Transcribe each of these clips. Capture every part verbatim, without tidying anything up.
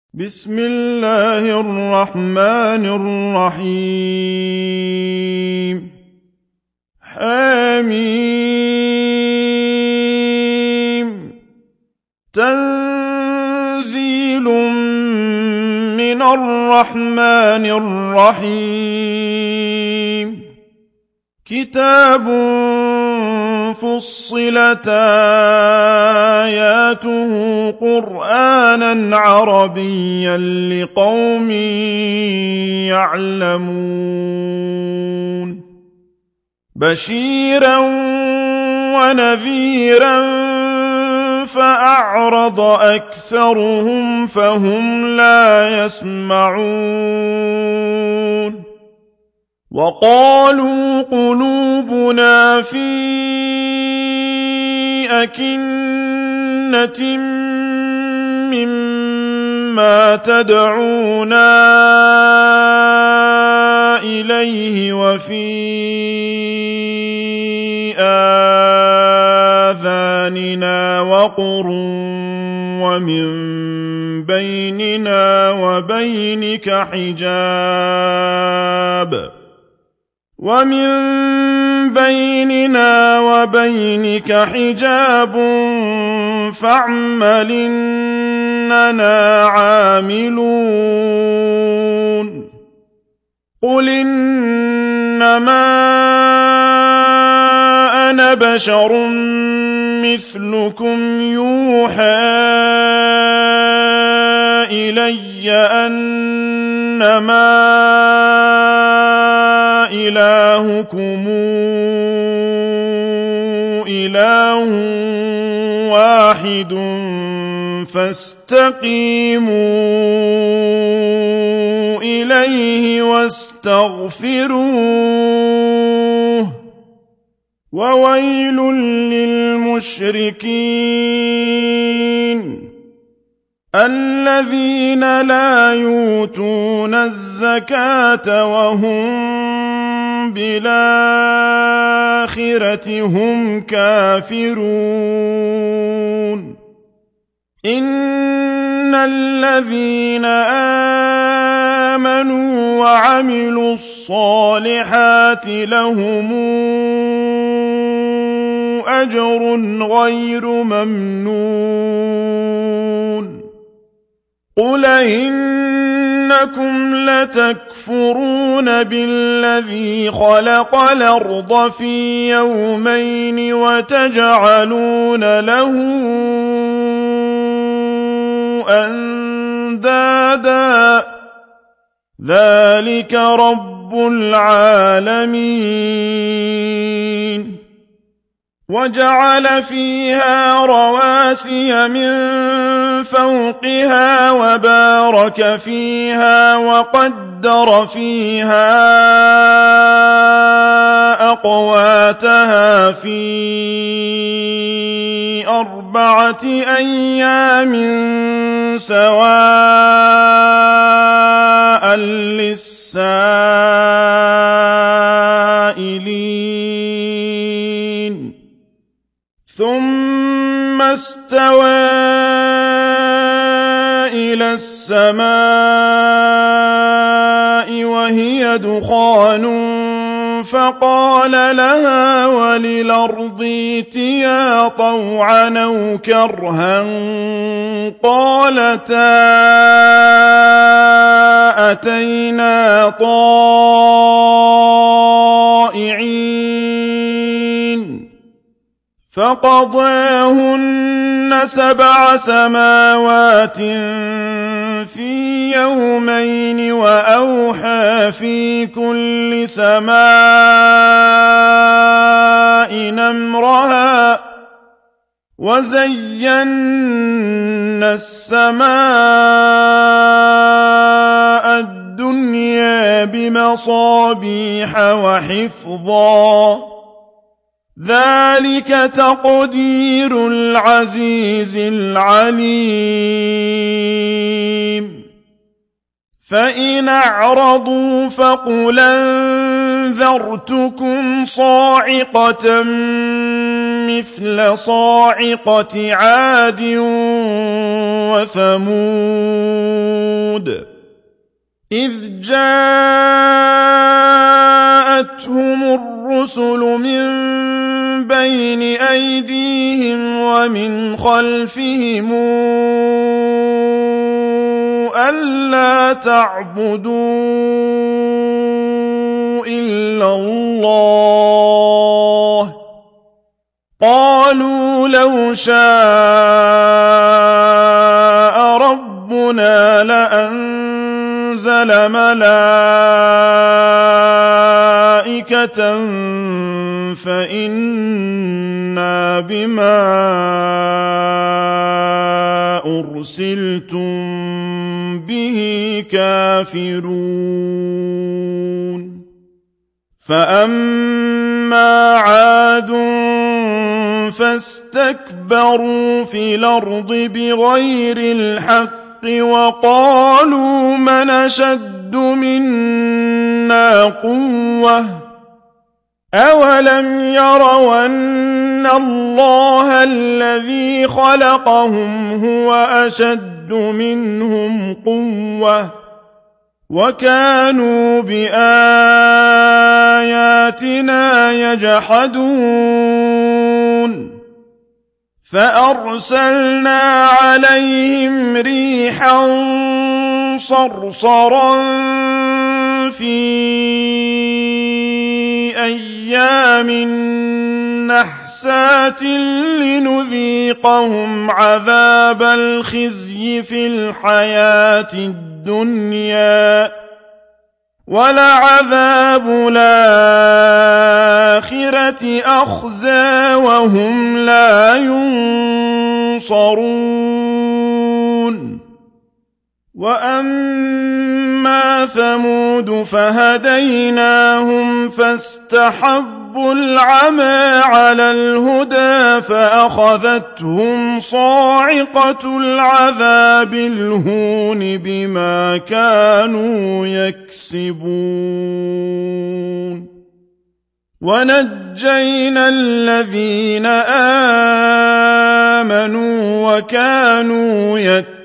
بسم الله الرحمن الرحيم حميم تنزيل من الرحمن الرحيم كتاب فصلت آياته قرآنا عربيا لقوم يعلمون بشيرا ونذيرا فأعرض أكثرهم فهم لا يسمعون وقالوا قلوبنا في أكنة مما تدعونا إليه وفي آذاننا وقر ومن بيننا وبينك حجاب ومن بيننا وبينك حجاب فاعمل إننا عاملون قل إنما أنا بشر مثلكم يوحى إلي أنما إلهكم إله واحد فاستقيموا إليه واستغفروه وويل للمشركين الذين لا يؤتون الزكاة وهم بالآخرة هم كافرون إن الذين آمنوا وعملوا الصالحات لهم أجر غير ممنون قل إنكم لتكفرون بالذي خلق الأرض في يومين وتجعلون له أندادا ذلك رب العالمين وجعل فيها رواسي من فوقها وبارك فيها وقدر فيها أقواتها في أربعة أيام سواء للسائلين ثم استوى إلى السماء وهي دخان فقال لها وللأرض ائتيا طوعا أو كرها قالتا أتينا طائعين فقضاهن سبع سماوات في يومين وأوحى في كل سماء أمرها وزينا السماء الدنيا بمصابيح وحفظا ذلك تقدير العزيز العليم فإن أعرضوا فقل أنذرتكم صاعقة مثل صاعقة عاد وثمود إذ جاءتهم الرسل من بين أيديهم ومن خلفهم ألا تعبدوا إلا الله قالوا لو شاء ربنا لأنزل ملائكة فإنا بما أرسلتم به كافرون فأما عاد فاستكبروا في الأرض بغير الحق وقالوا من أشد منا قوة أولم يروا أن الله الذي خلقهم هو أشد منهم قوة وكانوا بآياتنا يجحدون فأرسلنا عليهم ريحا صرصرا في أيام نحسات لنذيقهم عذاب الخزي في الحياة الدنيا ولعذاب الآخرة أخزى وهم لا ينصرون وأما ثمود فهديناهم فاستحبوا العمى على الهدى فأخذتهم صاعقة العذاب الهون بما كانوا يكسبون ونجينا الذين آمنوا وكانوا يتقون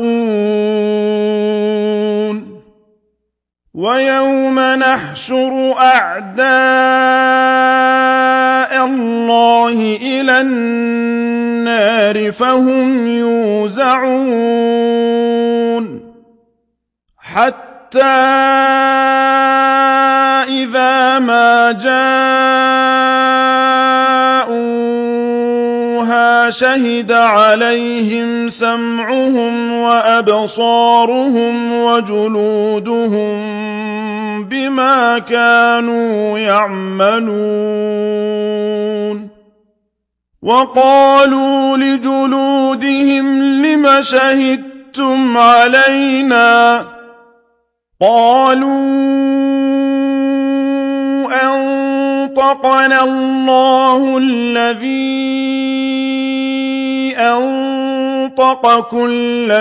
يتقون ويوم نحشر أعداء الله إلى النار فهم يوزعون حتى إذا ما جاءوها شهد عليهم سمعهم وأبصارهم وجلودهم بما كانوا يعملون وقالوا لجلودهم لم شهدتم علينا قالوا أنطقنا الله الذي أنطق كل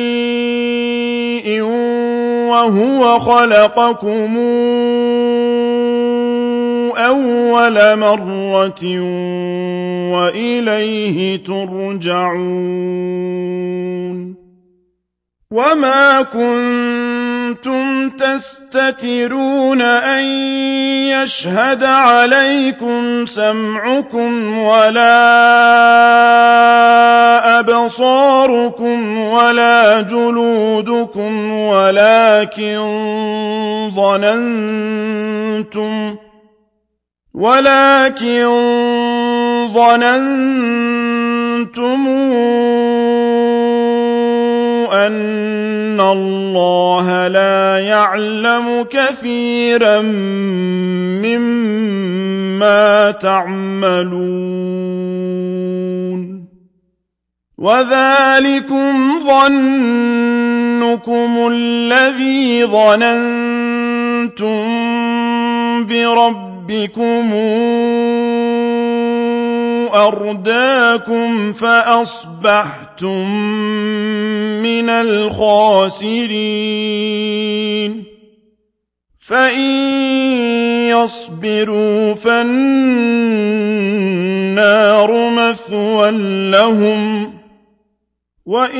شيء وهو خلقكم أول مرة وإليه ترجعون وما كنتم تستترون أن يشهد عليكم سمعكم ولا أبصاركم ولا جلودكم ولكن ظننتم ولكن ظننتم أن الله لا يعلم كثيرا مما تعملون وذلكم ظنكم الذي ظننتم بربكم أرداكم فأصبحتم من الخاسرين فإن يصبروا فالنار مثوى لهم وإن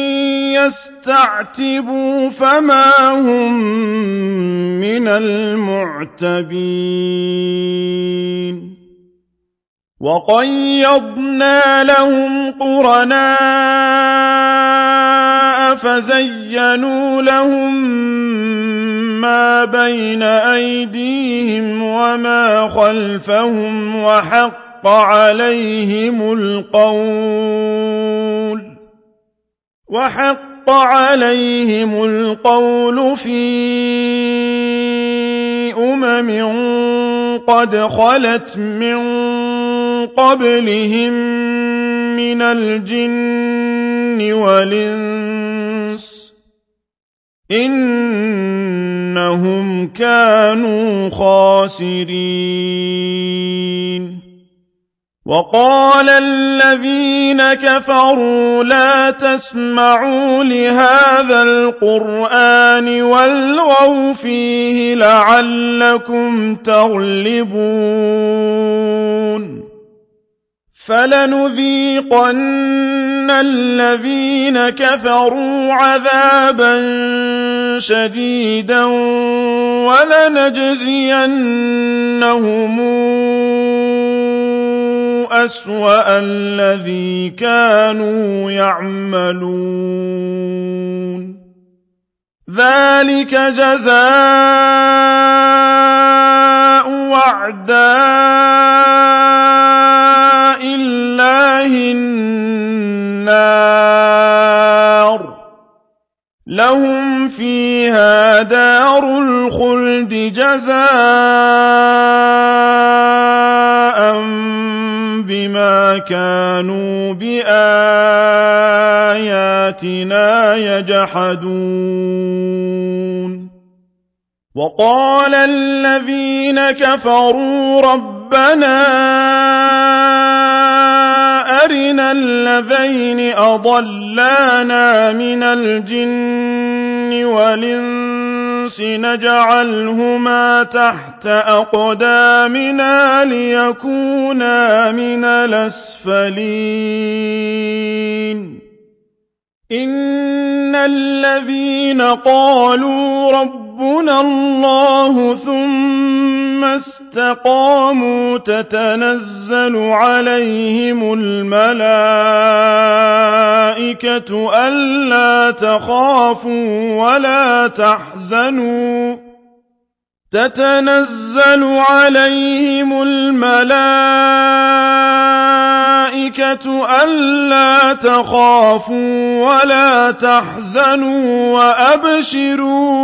يستعتبوا فما هم من المعتبين وقيضنا لهم قرناء فزينوا لهم ما بين أيديهم وما خلفهم وحق عليهم القول وحق عليهم القول في أمم قد خلت من قبلهم من الجن والإنس إنهم كانوا خاسرين وقال الذين كفروا لا تسمعوا لهذا القرآن والغوا فيه لعلكم تغلبون فلنذيقن الذين كفروا عذابا شديدا ولنجزينهم أسوأ الذي كانوا يعملون ذلك جزاء أعداء الله النار لهم فيها دار الخلد جزاء بما كانوا بآياتنا يجحدون وقال الذين كفروا ربنا أرنا الذين أضلانا من الجن والإنس نجعلهما تحت أقدامنا ليكونا من الأسفلين إن الذين قالوا ربنا الله ثم استقاموا تتنزل عليهم الملائكة ألا تخافوا ولا تحزنوا تتنزل عليهم الملائكة ألا تخافوا ولا تحزنوا وأبشروا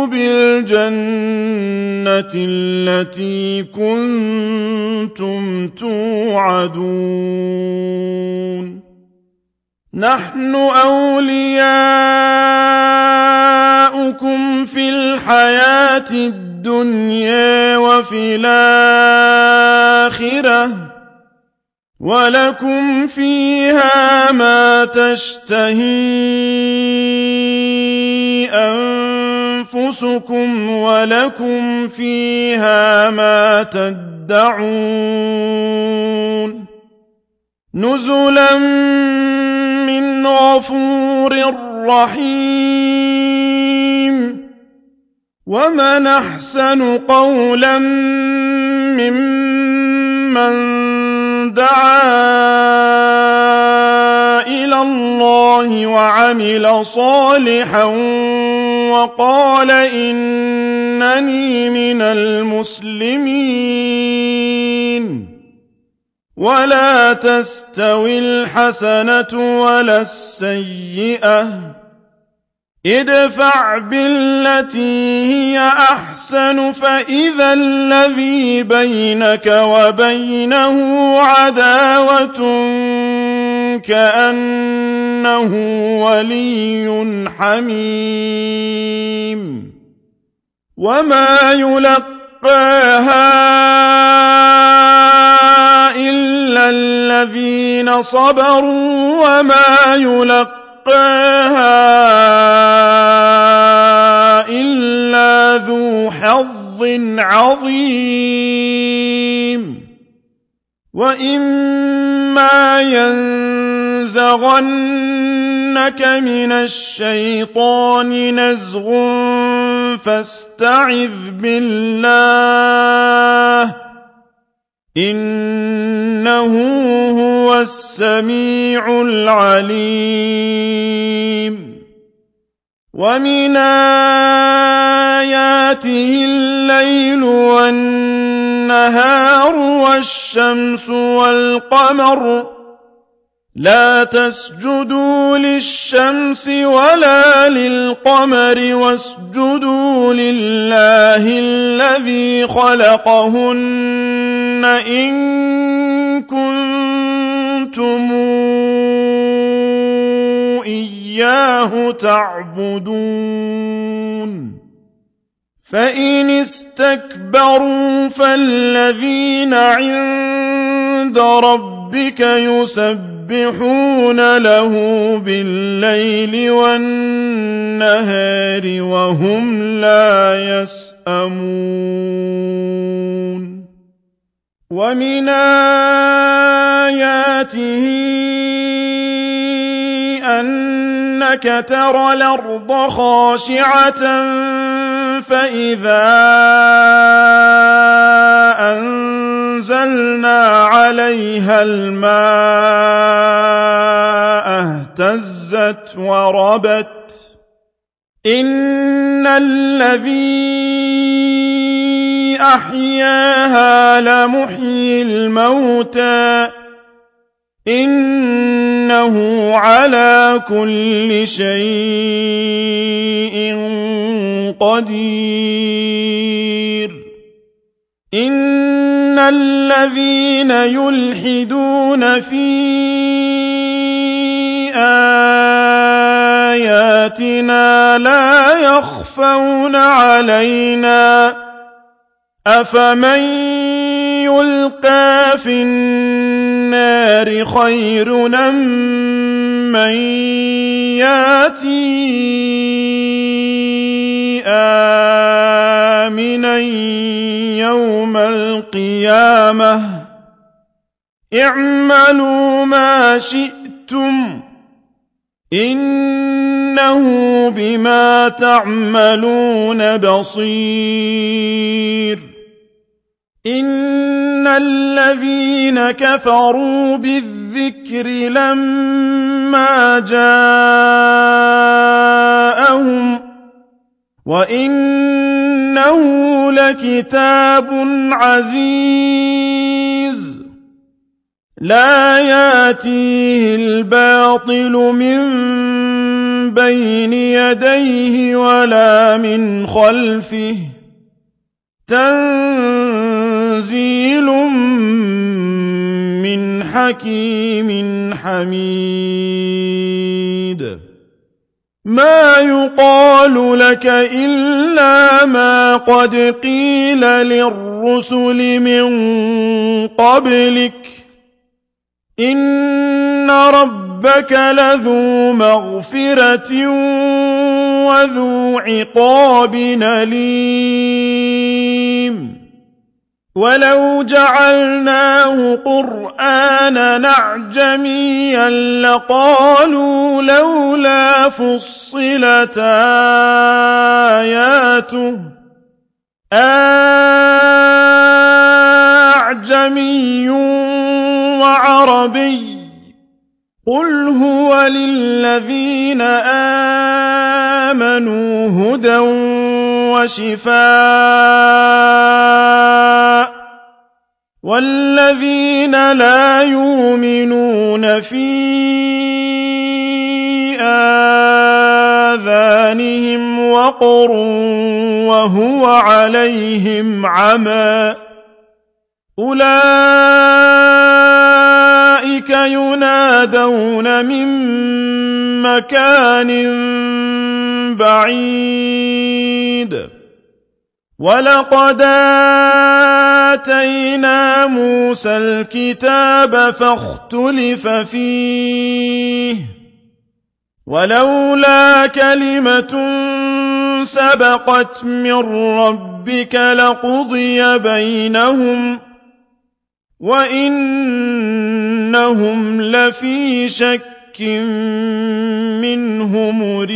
بالجنة التي كنتم توعدون نحن أولياؤكم في الحياة الدنيا وفي الآخرة ولكم فيها ما تشتهي أنفسكم ولكم فيها ما تدعون نزلا من غفور رحيم ومن أحسن قولا ممن دعا إلى الله وعمل صالحا وقال إنني من المسلمين ولا تستوي الحسنة ولا السيئة ادفع بالتي هي أحسن فإذا الذي بينك وبينه عداوة كأنه ولي حميم وما يلقاها إلا الذين صبروا وما يلقاها إلا ذو حظ عظيم وإما ينزغنك ينزغنك من الشيطان نزغ فاستعذ بالله إنه هو السميع العليم ومن آياته الليل والنهار والشمس والقمر لا تسجدوا للشمس ولا للقمر واسجدوا لله الذي خلقهن إن كنتم إياه تعبدون فإن استكبروا فالذين عند ربك يسبحون له بالليل والنهار وهم لا يسأمون ومن آياته أنك ترى الأرض خاشعة فإذا أنزلنا عليها الماء اهتزت وربت إن الذي أحياها لمحيي الموتى إنه على كل شيء قدير إن الذين يلحدون في آياتنا لا يخفون علينا أفمن يلقى في النار خير أم من ياتي آمنا يوم القيامة اعملوا ما شئتم إنه بما تعملون بصير إن الذين كفروا بالذكر لما جاءهم وإنه لكتاب عزيز لا يأتيه الباطل من بين يديه ولا من خلفه تنزيل من حكيم حميد ما يقال لك إلا ما قد قيل للرسل من قبلك إن ربك لذو مغفرة وذو عقاب أليم ولو جعلناه قرآنا أعجميا لقالوا لولا فصلت آياته أعجمي وعربي قل هو للذين آمنوا هدى وشفاء والذين لا يؤمنون في آذانهم وقر وهو عليهم عمى أولئك ينادون من مكان بعيد ولقد آتينا موسى الكتاب فاختلف فيه ولولا كلمة سبقت من ربك لقضي بينهم وإنهم لفي شك منه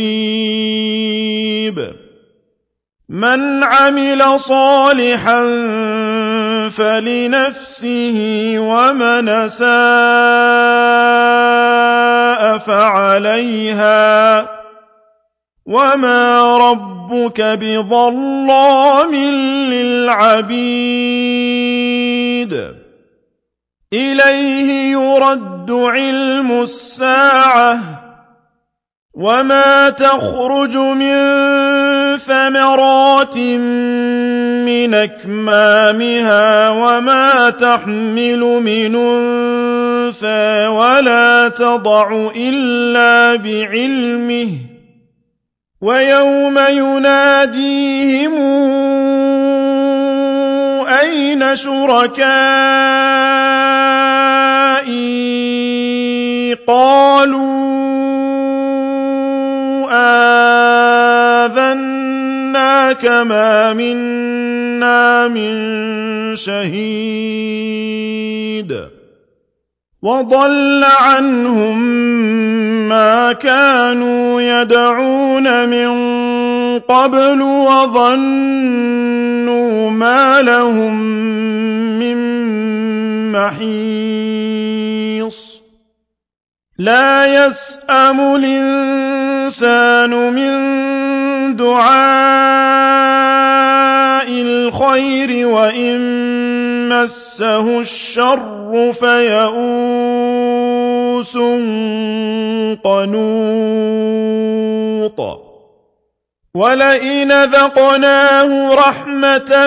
مريب من عمل صالحا فلنفسه ومن أساء فعليها وما ربك بظلام للعبيد إليه يرد علم الساعة وما تخرج من ثمرات من أكمامها وما تحمل من أنثى ولا تضع إلا بعلمه ويوم يناديهم أين شركائي قالوا آذناك ما منا من شهيد وضل عنهم ما كانوا يدعون من قبل وظنوا ما لهم من محيص لا يسأم الإنسان من دعاء الخير وإن مسه الشر فيئوس قنوط ولئن ذقناه رحمة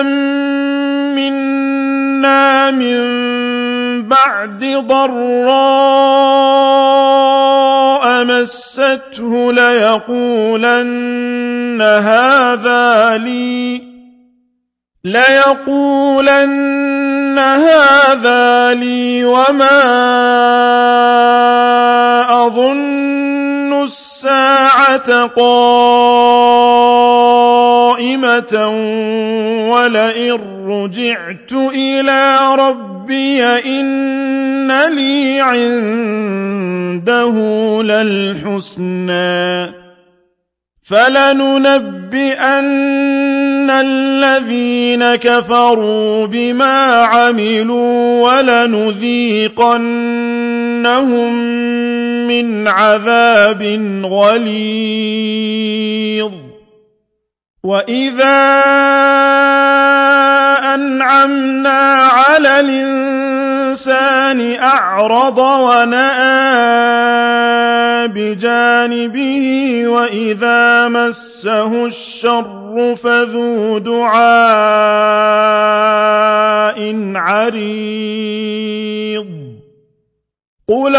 منا من بعد ضراء مسته ليقولن هذا لي ليقولن هذا لي وما أظن الساعة قائمة ولئن رجعت إلى ربي إن لي عنده للحسنى فلننبئن الذين كفروا بما عملوا ولنذيقنهم من عذاب غليظ وإذا أنعمنا على الإنسان أعرض ونأى بجانبه وإذا مسه الشر فذو دعاء عريض قل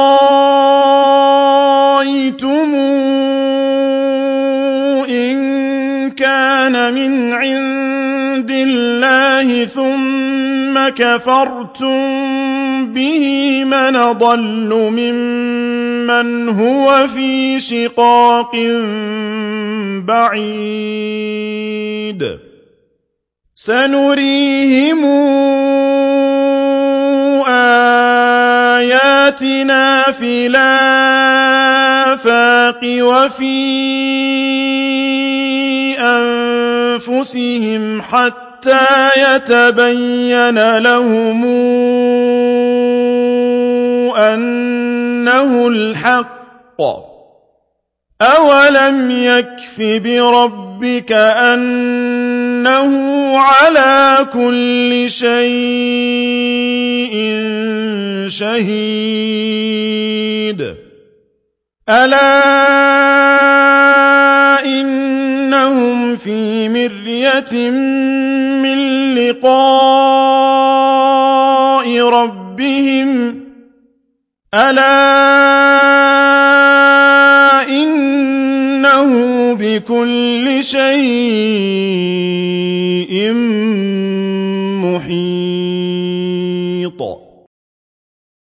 رأيتم إن كان من عند الله ثم كفرتم به من ضل ممن هو في شقاق بعيد سنريهم آياتنا في الآفاق وفي أنفسهم حتى يتبين لهم أنه الحق أولم يكف بربك أنه على كل شيء شهيد ألا إنهم في مرية من لقاء ربهم ألا إنه بكل شيء